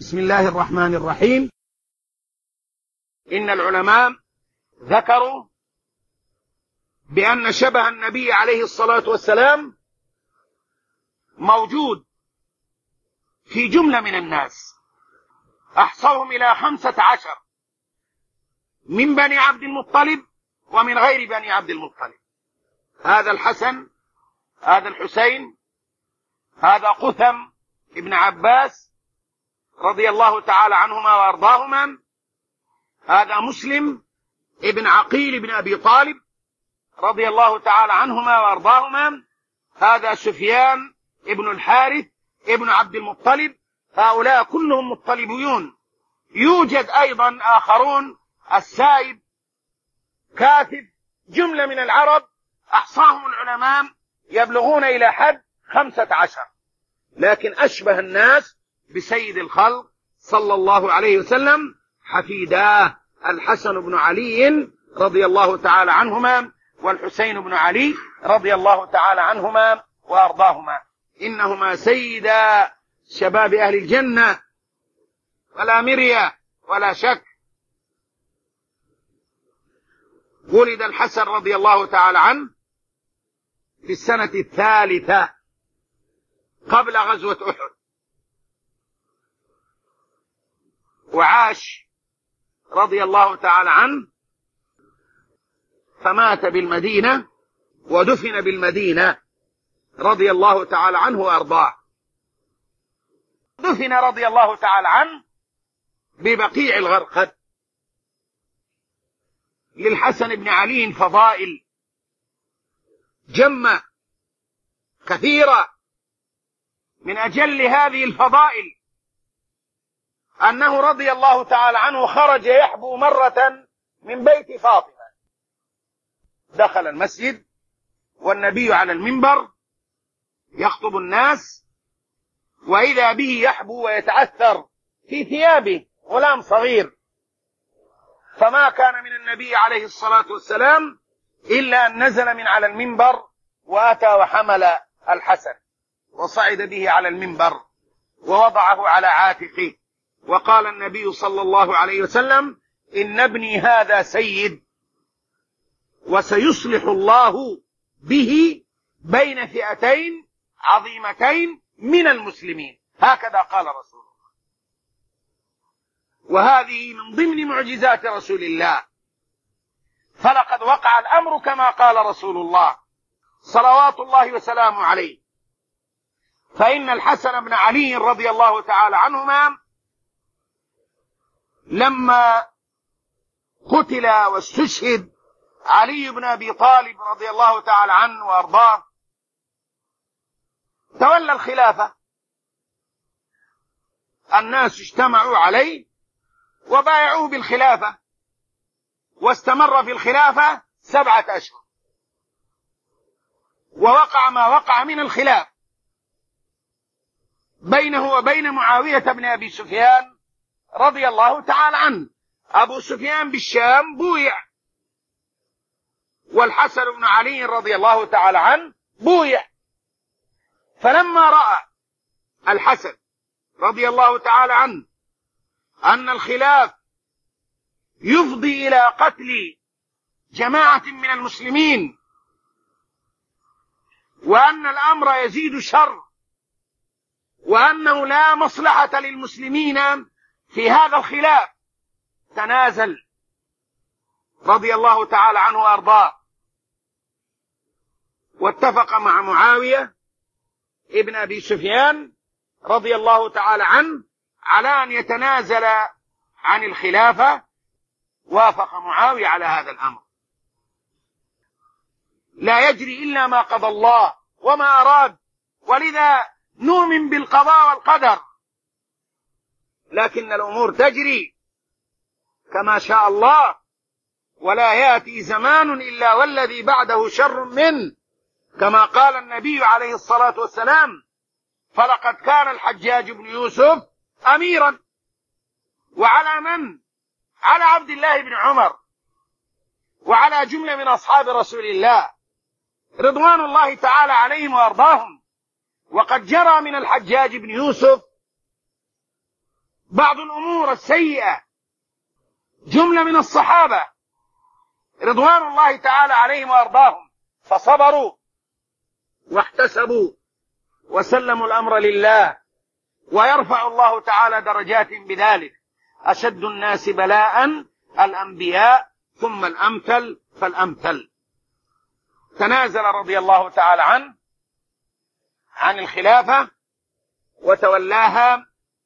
بسم الله الرحمن الرحيم. إن العلماء ذكروا بأن شبه النبي عليه الصلاة والسلام موجود في جملة من الناس، أحصوهم إلى 15 من بني عبد المطلب ومن غير بني عبد المطلب. هذا الحسن، هذا الحسين، هذا قثم ابن عباس رضي الله تعالى عنهما وأرضاهما، هذا مسلم ابن عقيل بن أبي طالب رضي الله تعالى عنهما وأرضاهما، هذا سفيان ابن الحارث ابن عبد المطلب. هؤلاء كلهم مطلبيون. يوجد أيضا آخرون، السائب، كاثب، جملة من العرب أحصاهم العلماء يبلغون إلى حد 15، لكن أشبه الناس بسيد الخلق صلى الله عليه وسلم حفيداه الحسن بن علي رضي الله تعالى عنهما والحسين بن علي رضي الله تعالى عنهما وأرضاهما. إنهما سيدا شباب أهل الجنة ولا مرية ولا شك. ولد الحسن رضي الله تعالى عنه في السنة 3 قبل غزوة أحد، وعاش رضي الله تعالى عنه فمات بالمدينة ودفن بالمدينة رضي الله تعالى عنه وأرضاه. دفن رضي الله تعالى عنه ببقيع الغرقد. للحسن بن علي فضائل جمة كثيرة. من أجل هذه الفضائل أنه رضي الله تعالى عنه خرج يحبو مرة من بيت فاطمة، دخل المسجد والنبي على المنبر يخطب الناس، وإذا به يحبو ويتأثر في ثيابه، غلام صغير. فما كان من النبي عليه الصلاة والسلام إلا أن نزل من على المنبر وأتى وحمل الحسن وصعد به على المنبر ووضعه على عاتقه، وقال النبي صلى الله عليه وسلم: إن ابني هذا سيد وسيصلح الله به بين فئتين عظيمتين من المسلمين. هكذا قال رسول الله. وهذه من ضمن معجزات رسول الله، فلقد وقع الأمر كما قال رسول الله صلوات الله وسلامه عليه. فإن الحسن بن علي رضي الله تعالى عنهما لما قتل واستشهد علي بن أبي طالب رضي الله تعالى عنه وأرضاه، تولى الخلافة. الناس اجتمعوا عليه وبايعوه بالخلافة، واستمر في الخلافة 7 أشهر، ووقع ما وقع من الخلاف بينه وبين معاوية بن أبي سفيان رضي الله تعالى عنه. أبو سفيان بالشام بويع، والحسن بن علي رضي الله تعالى عنه بويع. فلما رأى الحسن رضي الله تعالى عنه أن الخلاف يفضي إلى قتل جماعة من المسلمين، وأن الأمر يزيد شر، وأنه لا مصلحة للمسلمين في هذا الخلاف، تنازل رضي الله تعالى عنه وأرضاه، واتفق مع معاوية ابن أبي سفيان رضي الله تعالى عنه على أن يتنازل عن الخلافة. وافق معاوية على هذا الأمر. لا يجري إلا ما قضى الله وما أراد، ولذا نؤمن بالقضاء والقدر، لكن الأمور تجري كما شاء الله، ولا يأتي زمان إلا والذي بعده شر منه، كما قال النبي عليه الصلاة والسلام: فلقد كان الحجاج بن يوسف أميرا. وعلى من؟ على عبد الله بن عمر وعلى جملة من أصحاب رسول الله رضوان الله تعالى عليهم وأرضاهم. وقد جرى من الحجاج بن يوسف بعض الأمور السيئة جملة من الصحابة رضوان الله تعالى عليهم وأرضاهم فصبروا واحتسبوا وسلموا الأمر لله، ويرفع الله تعالى درجاتهم بذلك. أشد الناس بلاء الأنبياء ثم الأمثل فالأمثل. تنازل رضي الله تعالى عنه عن الخلافة وتولاها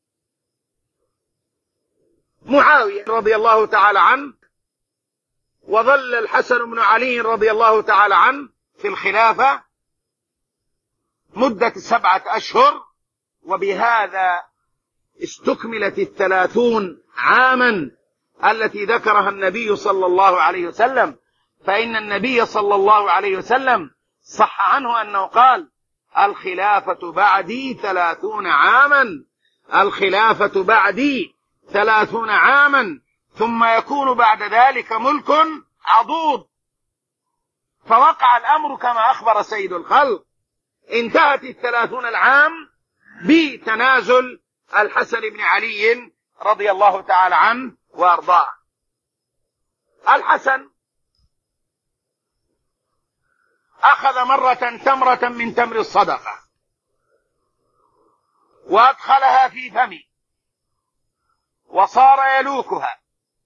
معاوية رضي الله تعالى عنه، وظل الحسن بن علي رضي الله تعالى عنه في الخلافة مدة 7 أشهر، وبهذا استكملت 30 عاما التي ذكرها النبي صلى الله عليه وسلم. فإن النبي صلى الله عليه وسلم صح عنه أنه قال: الخلافة بعدي 30 عاما، الخلافة بعدي 30 عاما، ثم يكون بعد ذلك ملك عضوض. فوقع الأمر كما أخبر سيد الخلق، انتهت 30 العام بتنازل الحسن بن علي رضي الله تعالى عنه وأرضاه. الحسن أخذ مرة تمرة من تمر الصدقة وأدخلها في فمه وصار يلوكها،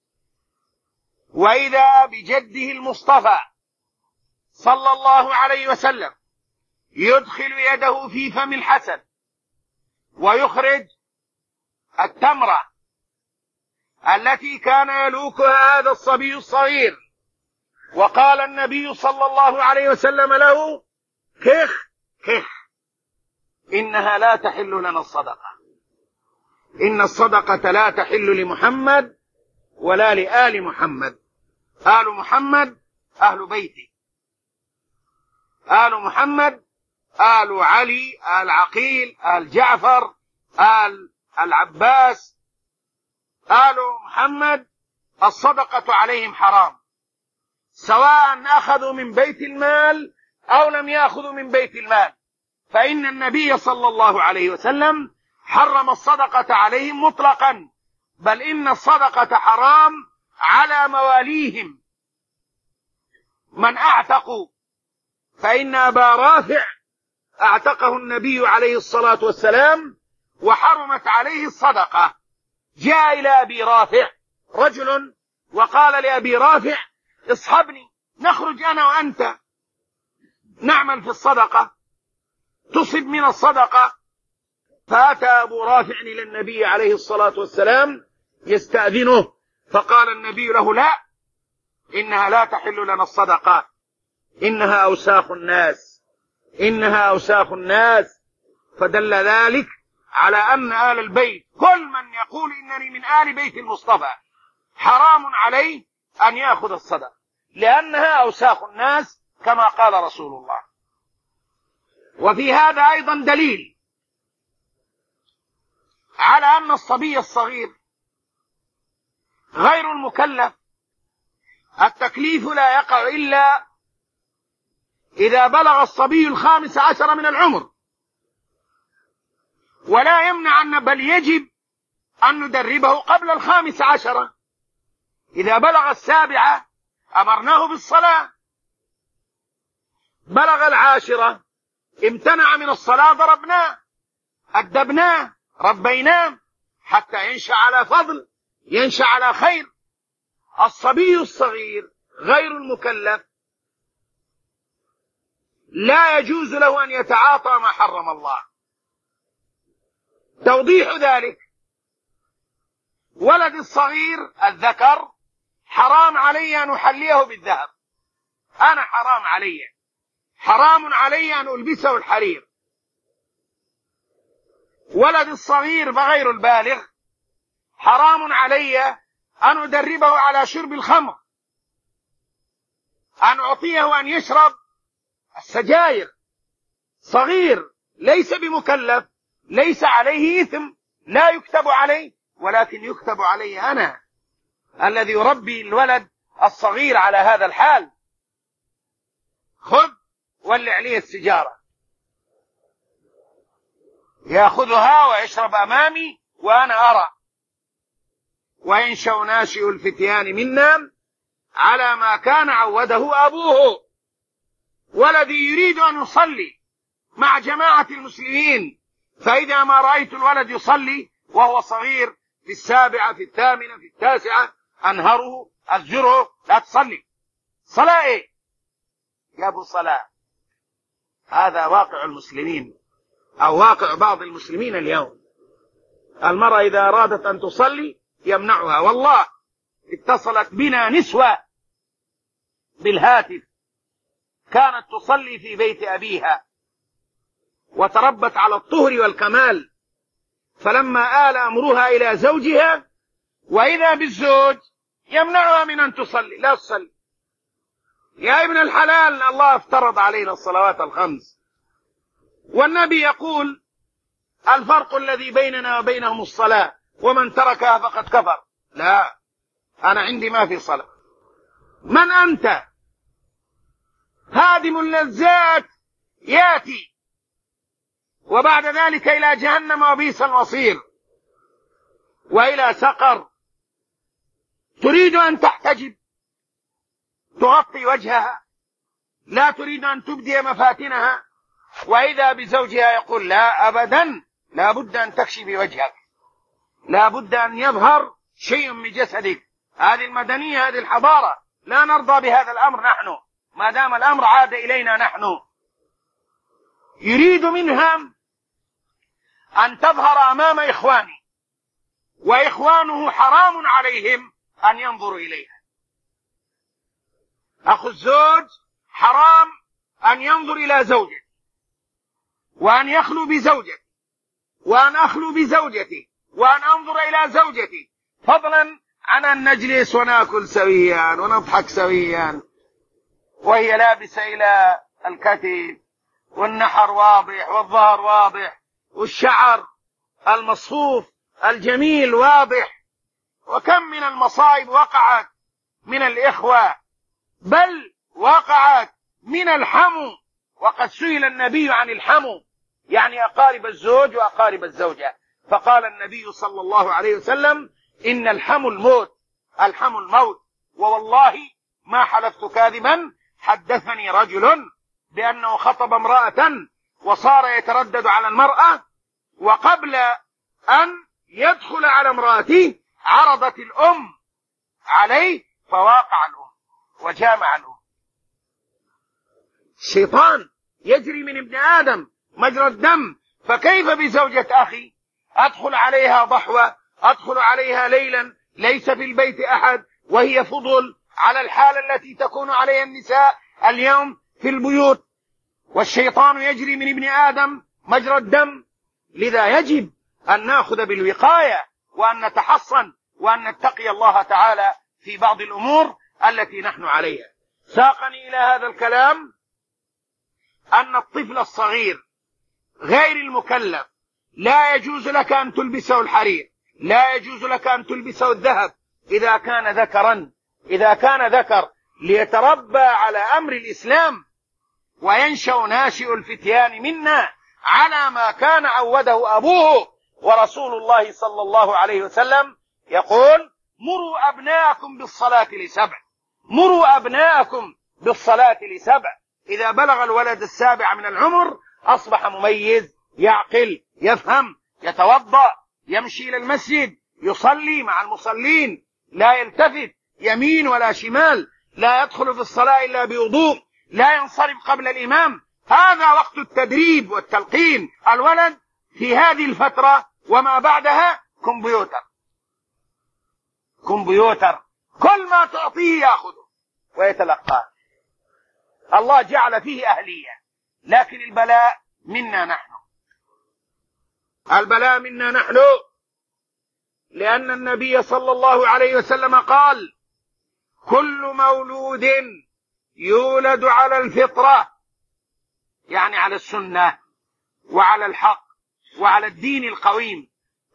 وإذا بجده المصطفى صلى الله عليه وسلم يدخل يده في فم الحسن ويخرج التمرة التي كان يلوكها هذا الصبي الصغير، وقال النبي صلى الله عليه وسلم له: كخ كخ، إنها لا تحل لنا الصدقة، إن الصدقة لا تحل لمحمد ولا لآل محمد. آل محمد أهل بيتي، آل محمد آل علي، آل عقيل، آل جعفر، آل العباس، آل محمد الصدقة عليهم حرام، سواء أخذوا من بيت المال أو لم يأخذوا من بيت المال، فإن النبي صلى الله عليه وسلم حرم الصدقة عليهم مطلقا، بل إن الصدقة حرام على مواليهم. من أعتقوا، فإن أبا رافع أعتقه النبي عليه الصلاة والسلام وحرمت عليه الصدقة. جاء إلى أبي رافع رجل وقال لأبي رافع: اصحبني نخرج أنا وأنت نعمل في الصدقة، تصب من الصدقة. فأتى أبو رافع إلى النبي عليه الصلاة والسلام يستأذنه، فقال النبي له: لا، إنها لا تحل لنا الصدقة، إنها أوساخ الناس، إنها أوساخ الناس. فدل ذلك على أن آل البيت، كل من يقول إنني من آل بيت المصطفى، حرام عليه أن يأخذ الصدقة، لأنها أوساخ الناس كما قال رسول الله. وفي هذا أيضا دليل على أن الصبي الصغير غير المكلف، التكليف لا يقع إلا إذا بلغ الصبي 15 من العمر، ولا يمنع بل يجب أن ندربه قبل 15. إذا بلغ 7 أمرناه بالصلاة، بلغ 10 امتنع من الصلاة ضربناه، أدبناه، ربيناه، حتى ينشأ على فضل، ينشأ على خير. الصبي الصغير غير المكلف لا يجوز له أن يتعاطى ما حرم الله. توضيح ذلك: ولد الصغير الذكر حرام علي أن أحليه بالذهب، أنا حرام علي أن ألبسه الحرير. ولد الصغير بغير البالغ حرام علي أن أدربه على شرب الخمر، أن أعطيه أن يشرب السجاير. صغير ليس بمكلف، ليس عليه إثم، لا يكتب عليه، ولكن يكتب علي أنا الذي يربي الولد الصغير على هذا الحال. خذ ولع لي السجارة، يأخذها ويشرب أمامي وأنا أرى، وينشأ ناشئ الفتيان منا على ما كان عوده أبوه. ولدي يريد أن يصلي مع جماعة المسلمين، فإذا ما رأيت الولد يصلي وهو صغير في 7 في 8 في 9 أنهره أزجره: لا تصلي. صلاة إيه يا أبو صلاة؟ هذا واقع المسلمين أو واقع بعض المسلمين اليوم. المرأة إذا أرادت أن تصلي يمنعها. والله اتصلت بنا نسوة بالهاتف كانت تصلي في بيت أبيها وتربت على الطهر والكمال، فلما آل أمرها إلى زوجها وإذا بالزوج يمنعها من أن تصلي: لا تصلي يا ابن الحلال، الله افترض علينا الصلوات الخمس، والنبي يقول: الفرق الذي بيننا وبينهم الصلاة، ومن تركها فقد كفر. لا، أنا عندي ما في صلاة. من أنت؟ هادم اللذات ياتي، وبعد ذلك إلى جهنم وبئس المصير وإلى سقر. تريد أن تحتجب تغطي وجهها، لا تريد أن تبدي مفاتنها، وإذا بزوجها يقول: لا أبدا، لا بد أن تكشفي وجهك، لا بد أن يظهر شيء من جسدك. هذه المدنية، هذه الحضارة، لا نرضى بهذا الأمر نحن ما دام الأمر عاد إلينا نحن. يريد منها أن تظهر أمام إخوانه، وإخوانه حرام عليهم أن ينظروا إليها. أخو الزوج حرام أن ينظر إلى زوجته، وأن يخلو بزوجته، وأن أخلو بزوجتي، وأن أنظر إلى زوجتي، فضلا عن أن نجلس ونأكل سويا ونضحك سويا وهي لابسة إلى الكتف، والنحر واضح، والظهر واضح، والشعر المصفوف الجميل واضح. وكم من المصائب وقعت من الإخوة، بل وقعت من الحمو. وقد سئل النبي عن الحمو، يعني أقارب الزوج وأقارب الزوجة، فقال النبي صلى الله عليه وسلم: إن الحمو الموت، الحمو الموت. ووالله ما حلفت كاذبا، حدثني رجل بأنه خطب امرأة وصار يتردد على المرأة، وقبل أن يدخل على امرأته عرضت الأم عليه فواقع الأم وجامع الأم. الشيطان يجري من ابن آدم مجرى الدم، فكيف بزوجة أخي؟ أدخل عليها ضحوة، أدخل عليها ليلا ليس في البيت أحد، وهي فضل على الحالة التي تكون عليها النساء اليوم في البيوت. والشيطان يجري من ابن آدم مجرى الدم. لذا يجب أن نأخذ بالوقاية، وأن نتحصن، وأن نتقي الله تعالى في بعض الأمور التي نحن عليها. ساقني إلى هذا الكلام أن الطفل الصغير غير المكلف لا يجوز لك أن تلبسه الحرير، لا يجوز لك أن تلبسه الذهب إذا كان ذكرا، إذا كان ذكر، ليتربى على أمر الإسلام وينشأ ناشئ الفتيان منا على ما كان عوده أبوه. ورسول الله صلى الله عليه وسلم يقول: مروا أبناءكم بالصلاة ل7، مروا أبناءكم بالصلاة ل7. إذا بلغ الولد 7 من العمر أصبح مميز، يعقل، يفهم، يتوضأ، يمشي إلى المسجد، يصلي مع المصلين، لا يلتفت يمين ولا شمال، لا يدخل في الصلاة إلا بوضوء، لا ينصرف قبل الإمام. هذا وقت التدريب والتلقين. الولد في هذه الفترة وما بعدها كمبيوتر، كمبيوتر، كل ما تعطيه يأخذه ويتلقاه. الله جعل فيه أهلية، لكن البلاء منا نحن، البلاء منا نحن، لأن النبي صلى الله عليه وسلم قال: كل مولود يولد على الفطرة، يعني على السنة وعلى الحق وعلى الدين القويم،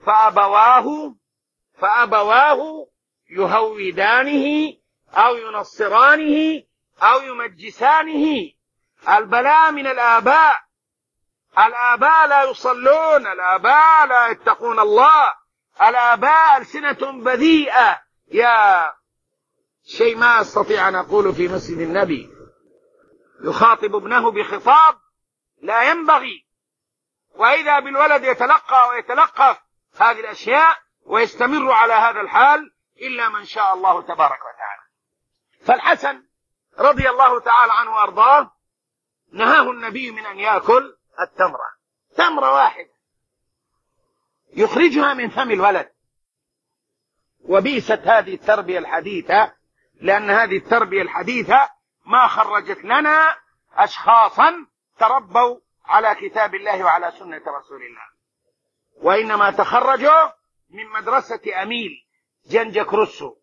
فأبواه يهودانه أو ينصرانه أو يمجسانه. البلاء من الآباء، الآباء لا يصلون، الآباء لا يتقون الله، الآباء ألسنة بذيئة، يا شيء ما أستطيع أن أقول في مسجد النبي. يخاطب ابنه بخطاب لا ينبغي، وإذا بالولد يتلقى ويتلقف هذه الأشياء ويستمر على هذا الحال إلا من شاء الله تبارك وتعالى. فالحسن رضي الله تعالى عنه وأرضاه نهاه النبي من أن يأكل التمرة، تمرة واحدة يخرجها من فم الولد. وبئست هذه التربية الحديثة، لأن هذه التربية الحديثة ما خرجت لنا أشخاصا تربوا على كتاب الله وعلى سنة رسول الله، وإنما تخرجوا من مدرسة أميل جنجك روسو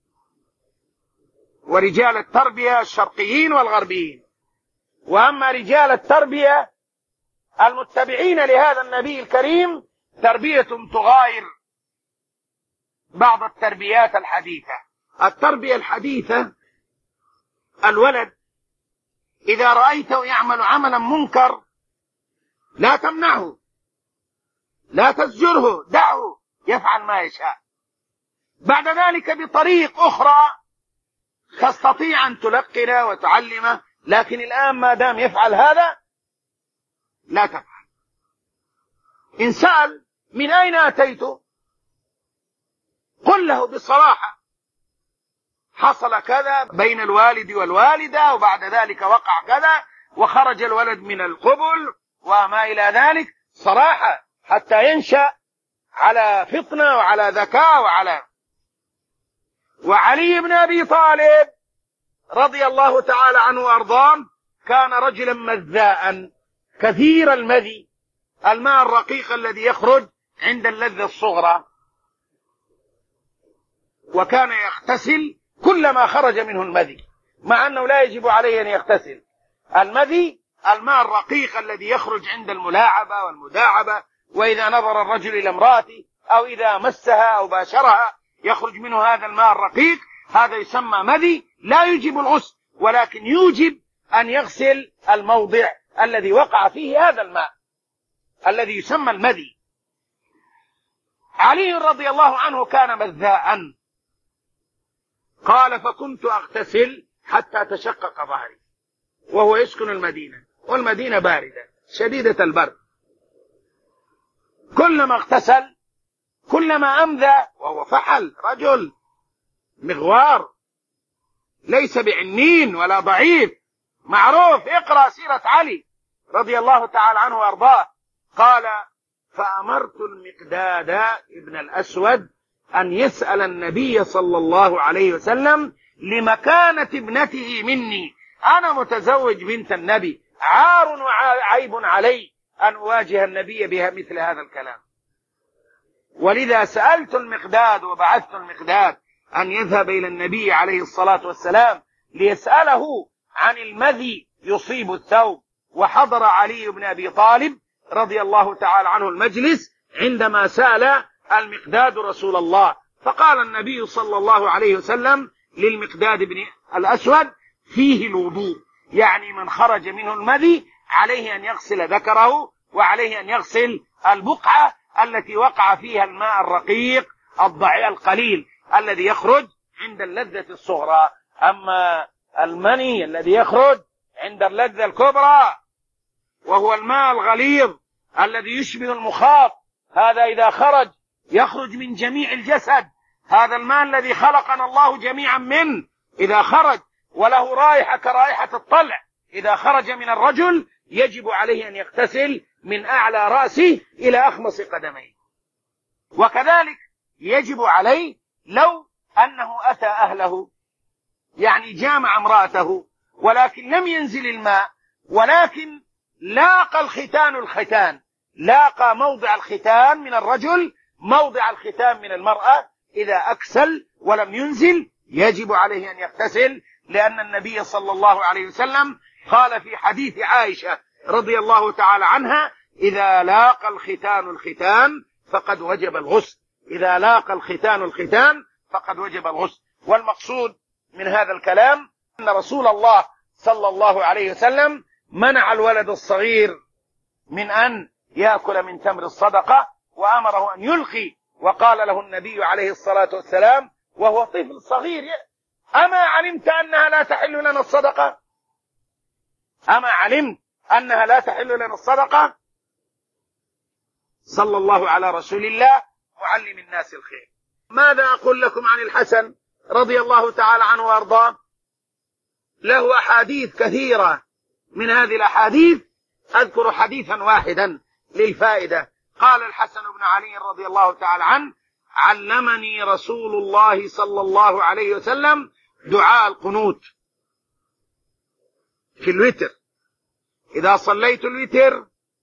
ورجال التربية الشرقيين والغربيين. وأما رجال التربية المتبعين لهذا النبي الكريم تربية تغاير بعض التربيات الحديثة. التربية الحديثة الولد إذا رأيته يعمل عملا منكر لا تمنعه، لا تزجره، دعه يفعل ما يشاء. بعد ذلك بطريق أخرى تستطيع أن تلقنه وتعلمه، لكن الآن ما دام يفعل هذا لا تفعل. إن سأل من أين أتيت قل له بصراحة حصل كذا بين الوالد والوالدة، وبعد ذلك وقع كذا وخرج الولد من القبل وما إلى ذلك، صراحة حتى ينشأ على فطنة وعلى ذكاء وعلي بن أبي طالب رضي الله تعالى عنه وأرضاه كان رجلا مذاء كثير المذي، الماء الرقيق الذي يخرج عند اللذة الصغرى، وكان يغتسل كلما خرج منه المذي، مع أنه لا يجب عليه أن يغتسل. المذي الماء الرقيق الذي يخرج عند الملاعبة والمداعبة، وإذا نظر الرجل إلى امرأته أو إذا مسها أو باشرها يخرج منه هذا الماء الرقيق، هذا يسمى مذي، لا يوجب الغسل ولكن يوجب أن يغسل الموضع الذي وقع فيه هذا الماء الذي يسمى المذي. علي رضي الله عنه كان مذاء، قال فكنت أغتسل حتى تشقق ظهري، وهو يسكن المدينة، والمدينة باردة شديدة البرد. كلما اغتسل كلما أمذى، وهو فحل رجل مغوار ليس بعنين ولا ضعيف، معروف. اقرأ سيرة علي رضي الله تعالى عنه وأرضاه. قال فأمرت المقداد ابن الأسود أن يسأل النبي صلى الله عليه وسلم لمكانة ابنته مني، أنا متزوج بنت النبي، عار وعيب علي أن أواجه النبي بها مثل هذا الكلام. ولذا سألت المقداد وبعثت المقداد أن يذهب إلى النبي عليه الصلاة والسلام ليسأله عن المذي يصيب الثوب. وحضر علي بن أبي طالب رضي الله تعالى عنه المجلس عندما سأل المقداد رسول الله، فقال النبي صلى الله عليه وسلم للمقداد بن الأسود فيه الوضوء، يعني من خرج منه المذي عليه أن يغسل ذكره وعليه أن يغسل البقعة التي وقع فيها الماء الرقيق القليل الذي يخرج عند اللذة الصغرى. أما المني الذي يخرج عند اللذة الكبرى وهو الماء الغليظ الذي يشبه المخاط، هذا إذا خرج يخرج من جميع الجسد، هذا الماء الذي خلقنا الله جميعا منه إذا خرج وله رائحة كرائحة الطلع، إذا خرج من الرجل يجب عليه أن يغتسل من أعلى رأسه إلى أخمص قدميه. وكذلك يجب عليه لو أنه أتى أهله، يعني جامع امرأته ولكن لم ينزل الماء، ولكن لاقى الختان، لاقى موضع الختان من الرجل موضع الختان من المرأة، إذا أكسل ولم ينزل يجب عليه أن يغتسل، لأن النبي صلى الله عليه وسلم قال في حديث عائشة رضي الله تعالى عنها إذا لاقى الختان فقد وجب الغسل، إذا لاقى الختان فقد وجب الغسل. والمقصود من هذا الكلام أن رسول الله صلى الله عليه وسلم منع الولد الصغير من أن يأكل من تمر الصدقة، وأمره أن يلقي وقال له النبي عليه الصلاة والسلام وهو طفل صغير: أما علمت أنها لا تحل لنا الصدقة؟ أما علمت أنها لا تحل لنا الصدقة؟ صلى الله على رسول الله معلم الناس الخير. ماذا أقول لكم عن الحسن رضي الله تعالى عنه وأرضاه؟ له أحاديث كثيرة، من هذه الأحاديث أذكر حديثا واحدا للفائدة. قال الحسن بن علي رضي الله تعالى عنه: علمني رسول الله صلى الله عليه وسلم دعاء القنوت في الوتر، إذا صليت الوتر،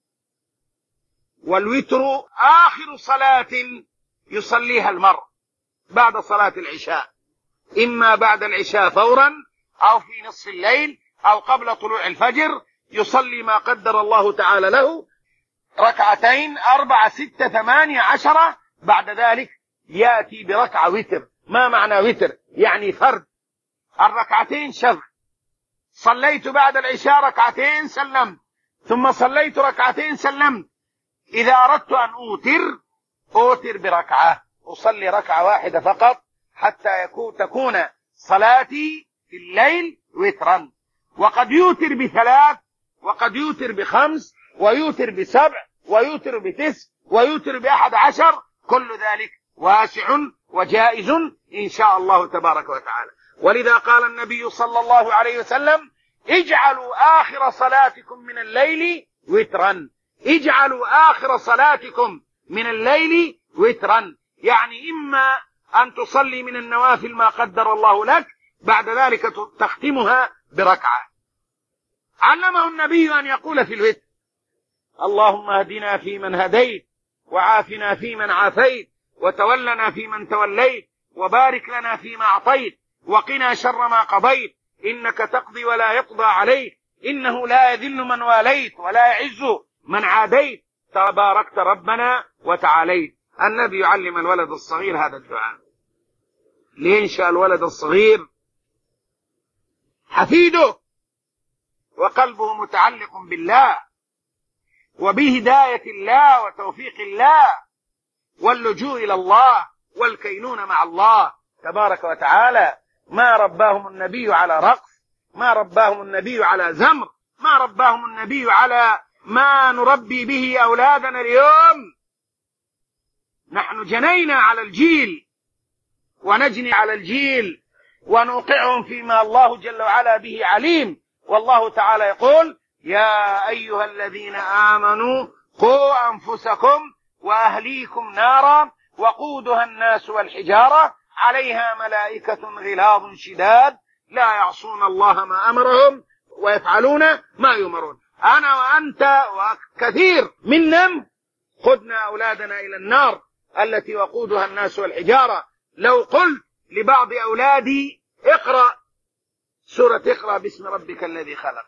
والوتر آخر صلاة يصليها المرء بعد صلاة العشاء، إما بعد العشاء فورا أو في نصف الليل أو قبل طلوع الفجر، يصلي ما قدر الله تعالى له، 2 4 6 8 10. بعد ذلك يأتي بركعة وتر. ما معنى وتر؟ يعني فرد، 2 شفع. صليت بعد العشاء 2 سلمت، ثم صليت 2 سلمت. إذا أردت أن أوتر بركعة، أصلي 1 فقط حتى تكون صلاتي في الليل وترا. وقد يوتر ب3، وقد يوتر ب5، ويوتر ب7، ويوتر ب9، ويوتر ب11. كل ذلك واسع وجائز إن شاء الله تبارك وتعالى. ولذا قال النبي صلى الله عليه وسلم: اجعلوا آخر صلاتكم من الليل وترا. اجعلوا آخر صلاتكم من الليل وترا، يعني إما أن تصلي من النوافل ما قدر الله لك، بعد ذلك تختمها بركعة. علمه النبي أن يقول في الوتر: اللهم اهدنا فيمن هديت، وعافنا فيمن عافيت، وتولنا فيمن توليت، وبارك لنا فيما أعطيت، وقنا شر ما قضيت، إنك تقضي ولا يقضى عليك، إنه لا يذل من واليت ولا يعز من عاديت، تباركت ربنا وتعاليت. النبي يعلم الولد الصغير هذا الدعاء لينشأ الولد الصغير حفيده وقلبه متعلق بالله وبهداية الله وتوفيق الله واللجوء إلى الله والكينون مع الله تبارك وتعالى. ما رباهم النبي على رقص، ما رباهم النبي على زمر، ما رباهم النبي على ما نربي به أولادنا اليوم. نحن جنينا على الجيل ونجني على الجيل ونوقعهم فيما الله جل وعلا به عليم. والله تعالى يقول: يا أيها الذين آمنوا قوا أنفسكم وأهليكم نارا وقودها الناس والحجارة عليها ملائكة غلاظ شداد لا يعصون الله ما أمرهم ويفعلون ما يؤمرون. أنا وأنت وكثير منا قدنا أولادنا إلى النار التي وقودها الناس والحجارة. لو قلت لبعض أولادي: اقرأ سورة اقرأ باسم ربك الذي خلق،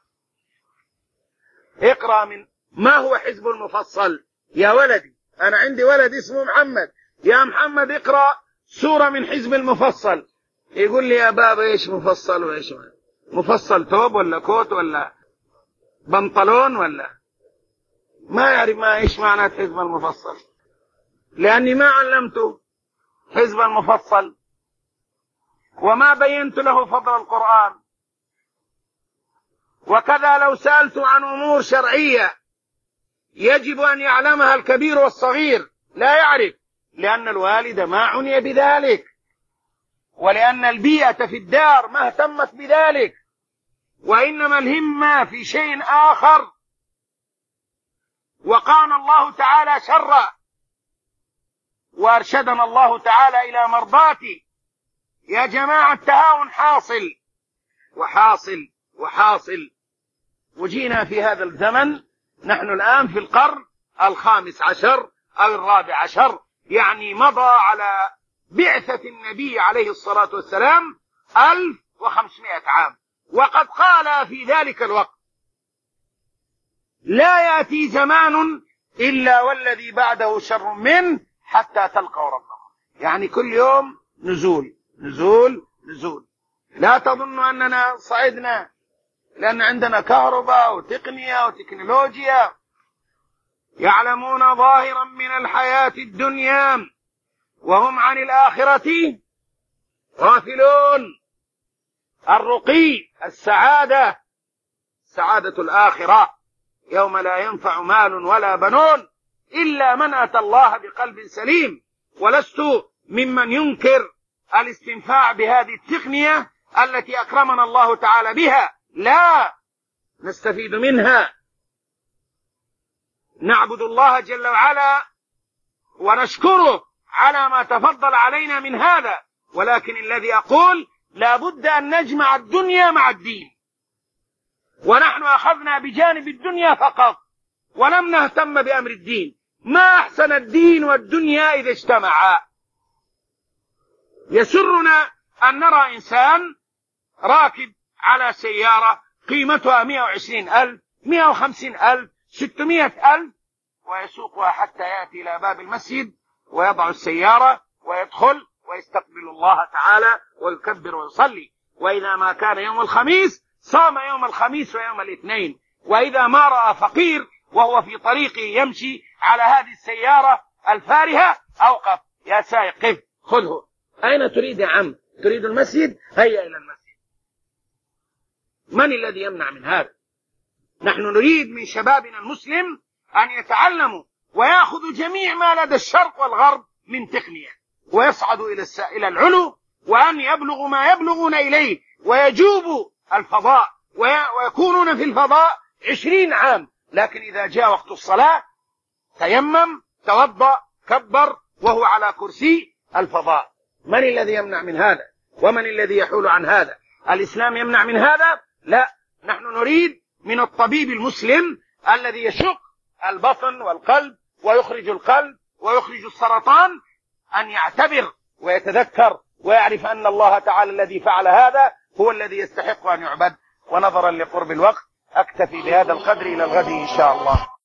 اقرأ من ما هو حزب المفصل، يا ولدي أنا عندي ولد اسمه محمد، يا محمد اقرأ سورة من حزب المفصل، يقول لي: يا بابا ايش مفصل وايش مفصل؟ توب ولا كوت ولا بنطلون ولا؟ ما يعرف ما ايش معنى حزب المفصل، لأني ما علمته حزب المفصل وما بينت له فضل القرآن. وكذا لو سألت عن أمور شرعية يجب أن يعلمها الكبير والصغير لا يعرف، لأن الوالد ما عني بذلك، ولأن البيئة في الدار ما اهتمت بذلك، وإنما الهمة في شيء آخر. وقانا الله تعالى شرا وأرشدنا الله تعالى إلى مرضاته. يا جماعة التهاون حاصل وحاصل وحاصل، وجينا في هذا الزمن، نحن الآن في القرن 15 أو 14، يعني مضى على بعثة النبي عليه الصلاة والسلام 1500 عام. وقد قال في ذلك الوقت: لا يأتي زمان إلا والذي بعده شر منه حتى تلقوا ربكم. يعني كل يوم نزول نزول نزول. لا تظنوا أننا صعدنا، لأن عندنا كهرباء وتقنية وتكنولوجيا. يعلمون ظاهرا من الحياة الدنيا وهم عن الآخرة غافلون. الرقي، السعادة، سعادة الآخرة يوم لا ينفع مال ولا بنون إلا من أتى الله بقلب سليم. ولست ممن ينكر الاستنفاع بهذه التقنية التي أكرمنا الله تعالى بها، لا، نستفيد منها، نعبد الله جل وعلا ونشكره على ما تفضل علينا من هذا. ولكن الذي أقول لا بد أن نجمع الدنيا مع الدين، ونحن أخذنا بجانب الدنيا فقط ولم نهتم بأمر الدين. ما أحسن الدين والدنيا إذا اجتمعا. يسرنا أن نرى إنسان راكب على سيارة قيمتها 120,000 150,000 600,000 ويسوقها حتى يأتي إلى باب المسجد ويضع السيارة ويدخل ويستقبل الله تعالى ويكبر ويصلي. وإذا ما كان يوم الخميس صام يوم الخميس ويوم الاثنين. وإذا ما رأى فقير وهو في طريقه يمشي على هذه السيارة الفارهة أوقف: يا سائق قف، خذه. أين تريد يا عم؟ تريد المسجد؟ هيا إلى المسجد. من الذي يمنع من هذا؟ نحن نريد من شبابنا المسلم أن يتعلموا ويأخذوا جميع ما لدى الشرق والغرب من تقنية، ويصعدوا إلى العلو، وأن يبلغوا ما يبلغون إليه، ويجوبوا الفضاء ويكونون في الفضاء 20 عام. لكن إذا جاء وقت الصلاة تيمم، توضأ، كبر وهو على كرسي الفضاء. من الذي يمنع من هذا؟ ومن الذي يحول عن هذا؟ الإسلام يمنع من هذا؟ لا، نحن نريد من الطبيب المسلم الذي يشق البطن والقلب ويخرج القلب ويخرج السرطان أن يعتبر ويتذكر ويعرف أن الله تعالى الذي فعل هذا هو الذي يستحق أن يعبد. ونظرا لقرب الوقت أكتفي بهذا القدر، إلى الغد إن شاء الله.